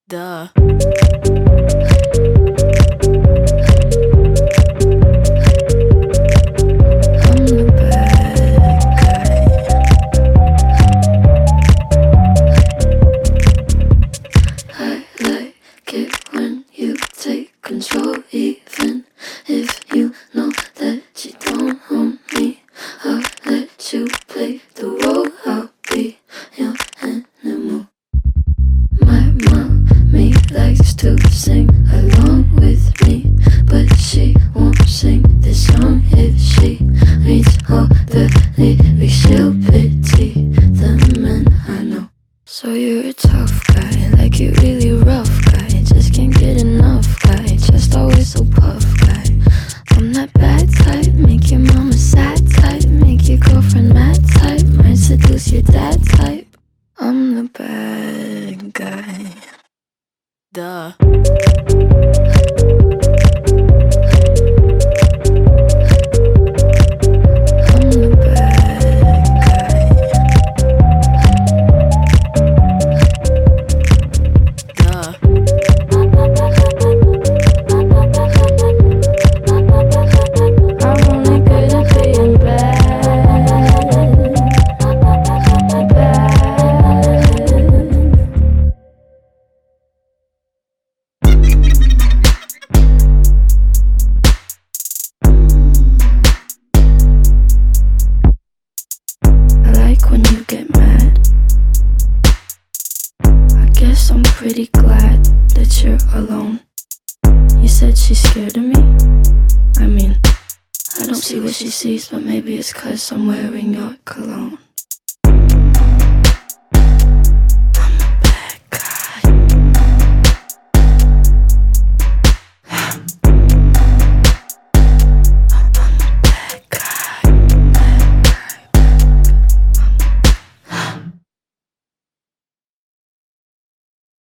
Duh. I'm the bad guy. I like it when you take control, even if you know that you don't own me. I'll let you play the role. I'll be your animal. My mommy likes to sing along with me, but she won't sing this song if she reads all the lyrics. She'll pity the men I know. So you're a tough guy, like you really rough guy. Just can't get enough guy, just always so puff guy. I'm that bad type, make your mama sad type, make your girlfriend mad type, might seduce your dad type. I'm the bad guy. Duh. I'm the bad guy. Duh. I'm only good at being bad. I like when you get mad. I guess I'm pretty glad that you're alone. You said she's scared of me? I mean, I don't see what she sees, but maybe it's 'cause I'm wearing your cologne.